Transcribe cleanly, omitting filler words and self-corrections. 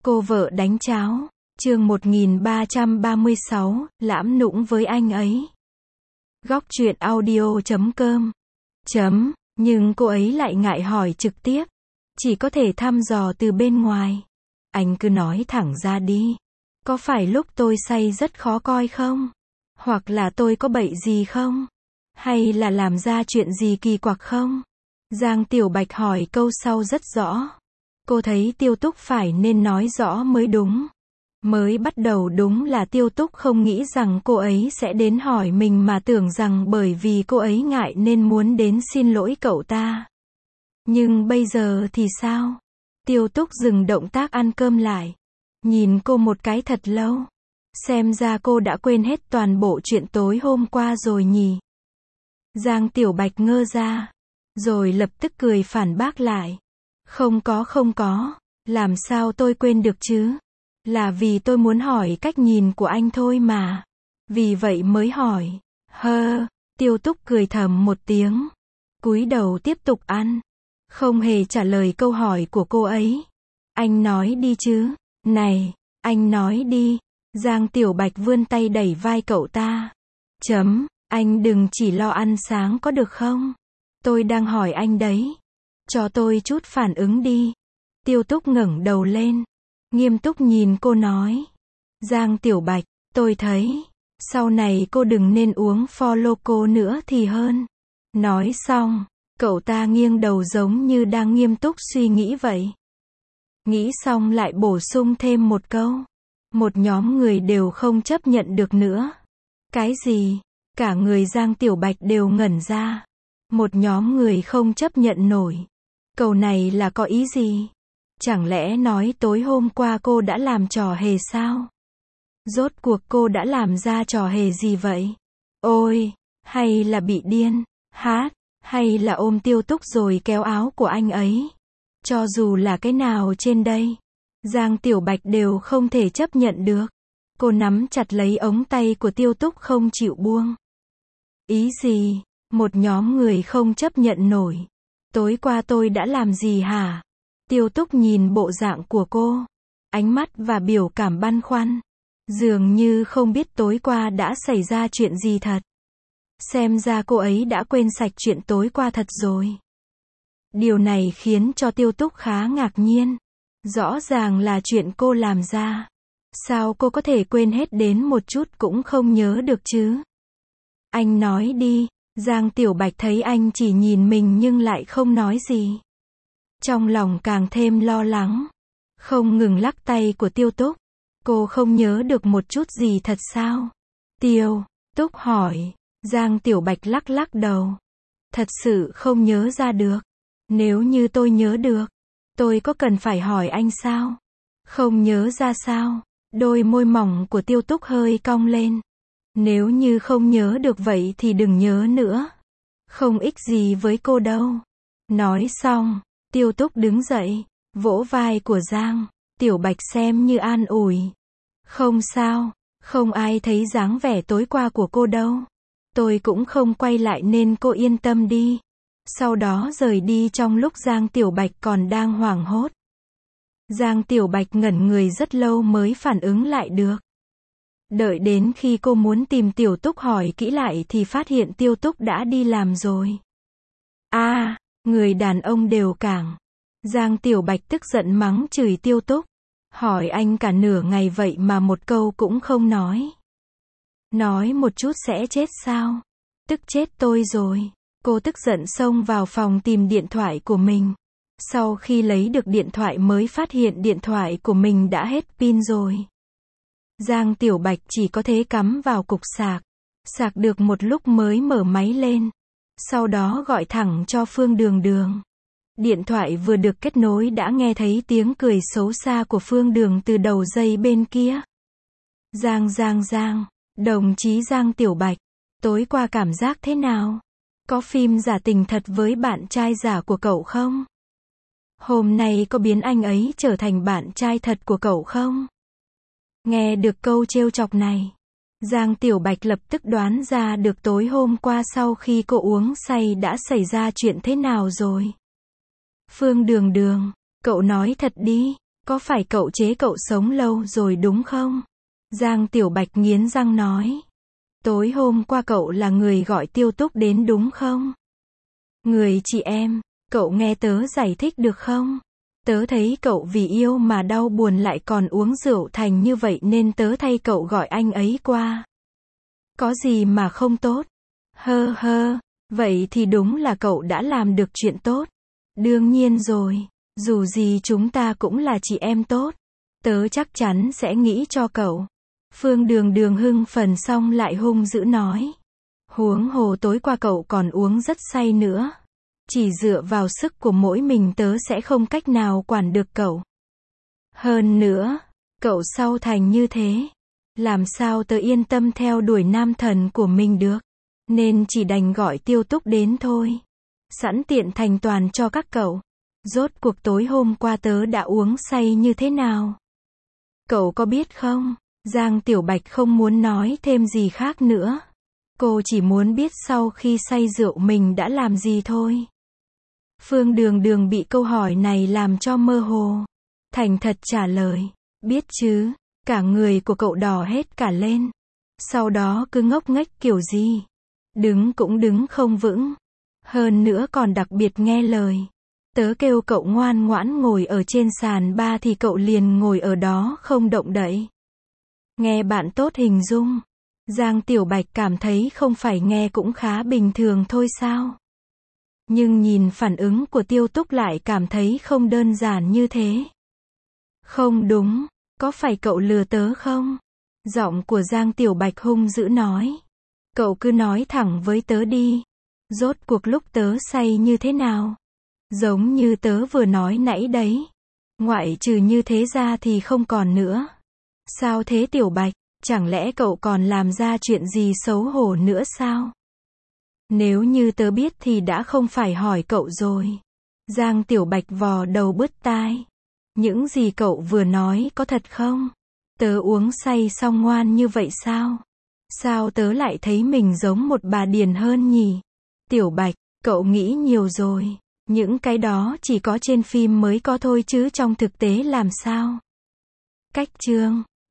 Cô vợ đánh cháo. Chương 1336, lãm nũng với anh ấy. Góc truyện audio.com. Nhưng cô ấy lại ngại hỏi trực tiếp. Chỉ có thể thăm dò từ bên ngoài. Anh cứ nói thẳng ra đi. Có phải lúc tôi say rất khó coi không? Hoặc là tôi có bậy gì không? Hay là làm ra chuyện gì kỳ quặc không? Giang Tiểu Bạch hỏi câu sau rất rõ. Cô thấy Tiêu Túc phải nên nói rõ mới đúng. Mới bắt đầu đúng là Tiêu Túc không nghĩ rằng cô ấy sẽ đến hỏi mình mà tưởng rằng bởi vì cô ấy ngại nên muốn đến xin lỗi cậu ta. Nhưng bây giờ thì sao? Tiêu Túc dừng động tác ăn cơm lại. Nhìn cô một cái thật lâu. Xem ra cô đã quên hết toàn bộ chuyện tối hôm qua rồi nhỉ. Giang Tiểu Bạch ngơ ra. Rồi lập tức cười phản bác lại. Không có. Làm sao tôi quên được chứ? Là vì tôi muốn hỏi cách nhìn của anh thôi mà. Vì vậy mới hỏi. Tiêu Túc cười thầm một tiếng. Cúi đầu tiếp tục ăn. Không hề trả lời câu hỏi của cô ấy. Anh nói đi chứ. Này, anh nói đi. Giang Tiểu Bạch vươn tay đẩy vai cậu ta. Anh đừng chỉ lo ăn sáng có được không? Tôi đang hỏi anh đấy. Cho tôi chút phản ứng đi. Tiêu Túc ngẩng đầu lên. Nghiêm túc nhìn cô nói. Giang Tiểu Bạch, tôi thấy. Sau này cô đừng nên uống Four Loko nữa thì hơn. Nói xong, cậu ta nghiêng đầu giống như đang nghiêm túc suy nghĩ vậy. Nghĩ xong lại bổ sung thêm một câu. Một nhóm người đều không chấp nhận được nữa. Cái gì? Cả người Giang Tiểu Bạch đều ngẩn ra. Một nhóm người không chấp nhận nổi. Câu này là có ý gì? Chẳng lẽ nói tối hôm qua cô đã làm trò hề sao? Rốt cuộc cô đã làm ra trò hề gì vậy? Ôi, hay là bị điên, hay là ôm Tiêu Túc rồi kéo áo của anh ấy? Cho dù là cái nào trên đây, Giang Tiểu Bạch đều không thể chấp nhận được. Cô nắm chặt lấy ống tay của Tiêu Túc không chịu buông. Ý gì? Một nhóm người không chấp nhận nổi. Tối qua tôi đã làm gì hả? Tiêu Túc nhìn bộ dạng của cô. Ánh mắt và biểu cảm băn khoăn. Dường như không biết tối qua đã xảy ra chuyện gì thật. Xem ra cô ấy đã quên sạch chuyện tối qua thật rồi. Điều này khiến cho Tiêu Túc khá ngạc nhiên. Rõ ràng là chuyện cô làm ra. Sao cô có thể quên hết đến một chút cũng không nhớ được chứ? Anh nói đi. Giang Tiểu Bạch thấy anh chỉ nhìn mình nhưng lại không nói gì. Trong lòng càng thêm lo lắng. Không ngừng lắc tay của Tiêu Túc. Cô không nhớ được một chút gì thật sao? Tiêu Túc hỏi. Giang Tiểu Bạch lắc đầu. Thật sự không nhớ ra được. Nếu như tôi nhớ được, tôi có cần phải hỏi anh sao? Không nhớ ra sao? Đôi môi mỏng của Tiêu Túc hơi cong lên. Nếu như không nhớ được vậy thì đừng nhớ nữa. Không ích gì với cô đâu. Nói xong, Tiêu Túc đứng dậy, vỗ vai của Giang Tiểu Bạch xem như an ủi. Không sao, không ai thấy dáng vẻ tối qua của cô đâu. Tôi cũng không quay lại nên cô yên tâm đi. Sau đó rời đi trong lúc Giang Tiểu Bạch còn đang hoảng hốt. Giang Tiểu Bạch ngẩn người rất lâu mới phản ứng lại được. Đợi đến khi cô muốn tìm Tiểu Túc hỏi kỹ lại thì phát hiện Tiêu Túc đã đi làm rồi. Người đàn ông đều cảng. Giang Tiểu Bạch tức giận mắng chửi Tiêu Túc. Hỏi anh cả nửa ngày vậy mà một câu cũng không nói. Nói một chút sẽ chết sao? Tức chết tôi rồi. Cô tức giận xông vào phòng tìm điện thoại của mình. Sau khi lấy được điện thoại mới phát hiện điện thoại của mình đã hết pin rồi. Giang Tiểu Bạch chỉ có thể cắm vào cục sạc. Sạc được một lúc mới mở máy lên. Sau đó gọi thẳng cho Phương Đường. Điện thoại vừa được kết nối đã nghe thấy tiếng cười xấu xa của Phương Đường từ đầu dây bên kia. Giang, đồng chí Giang Tiểu Bạch, tối qua cảm giác thế nào? Có phim giả tình thật với bạn trai giả của cậu không? Hôm nay có biến anh ấy trở thành bạn trai thật của cậu không? Nghe được câu trêu chọc này, Giang Tiểu Bạch lập tức đoán ra được tối hôm qua sau khi cô uống say đã xảy ra chuyện thế nào rồi. Phương Đường, cậu nói thật đi, Có phải cậu chế cậu sống lâu rồi đúng không? Giang Tiểu Bạch nghiến răng nói. Tối hôm qua cậu là người gọi Tiêu Túc đến đúng không? Người chị em, cậu nghe tớ giải thích được không? Tớ thấy cậu vì yêu mà đau buồn lại còn uống rượu thành như vậy nên tớ thay cậu gọi anh ấy qua. Có gì mà không tốt? Hơ hơ, vậy thì đúng là cậu đã làm được chuyện tốt. Đương nhiên rồi, dù gì chúng ta cũng là chị em tốt. Tớ chắc chắn sẽ nghĩ cho cậu. Phương Đường Đường hưng phấn xong lại hung dữ nói. Huống hồ tối qua cậu còn uống rất say nữa. Chỉ dựa vào sức của mỗi mình tớ sẽ không cách nào quản được cậu. Hơn nữa, cậu sau thành như thế. Làm sao tớ yên tâm theo đuổi nam thần của mình được. Nên chỉ đành gọi Tiêu Túc đến thôi. Sẵn tiện thành toàn cho các cậu. Rốt cuộc tối hôm qua tớ đã uống say như thế nào? Cậu có biết không? Giang Tiểu Bạch không muốn nói thêm gì khác nữa. Cô chỉ muốn biết sau khi say rượu mình đã làm gì thôi. Phương Đường Đường bị câu hỏi này làm cho mơ hồ. Thành thật trả lời. Biết chứ, cả người của cậu đỏ hết cả lên. Sau đó cứ ngốc nghếch kiểu gì. Đứng cũng đứng không vững. Hơn nữa còn đặc biệt nghe lời. Tớ kêu cậu ngoan ngoãn ngồi ở trên sàn ba thì cậu liền ngồi ở đó không động đậy. Nghe bạn tốt hình dung. Giang Tiểu Bạch cảm thấy không phải nghe cũng khá bình thường thôi sao. Nhưng nhìn phản ứng của Tiêu Túc lại cảm thấy không đơn giản như thế. Không đúng, có phải cậu lừa tớ không? Giọng của Giang Tiểu Bạch hung dữ nói. Cậu cứ nói thẳng với tớ đi. Rốt cuộc lúc tớ say như thế nào? Giống như tớ vừa nói nãy đấy. Ngoại trừ như thế ra thì không còn nữa. Sao thế Tiểu Bạch? Chẳng lẽ cậu còn làm ra chuyện gì xấu hổ nữa sao? Nếu như tớ biết thì đã không phải hỏi cậu rồi. Giang Tiểu Bạch vò đầu bứt tai. Những gì cậu vừa nói có thật không? Tớ uống say xong ngoan như vậy sao? Sao tớ lại thấy mình giống một bà điền hơn nhỉ? Tiểu Bạch, cậu nghĩ nhiều rồi. Những cái đó chỉ có trên phim mới có thôi chứ trong thực tế làm sao? Cách chương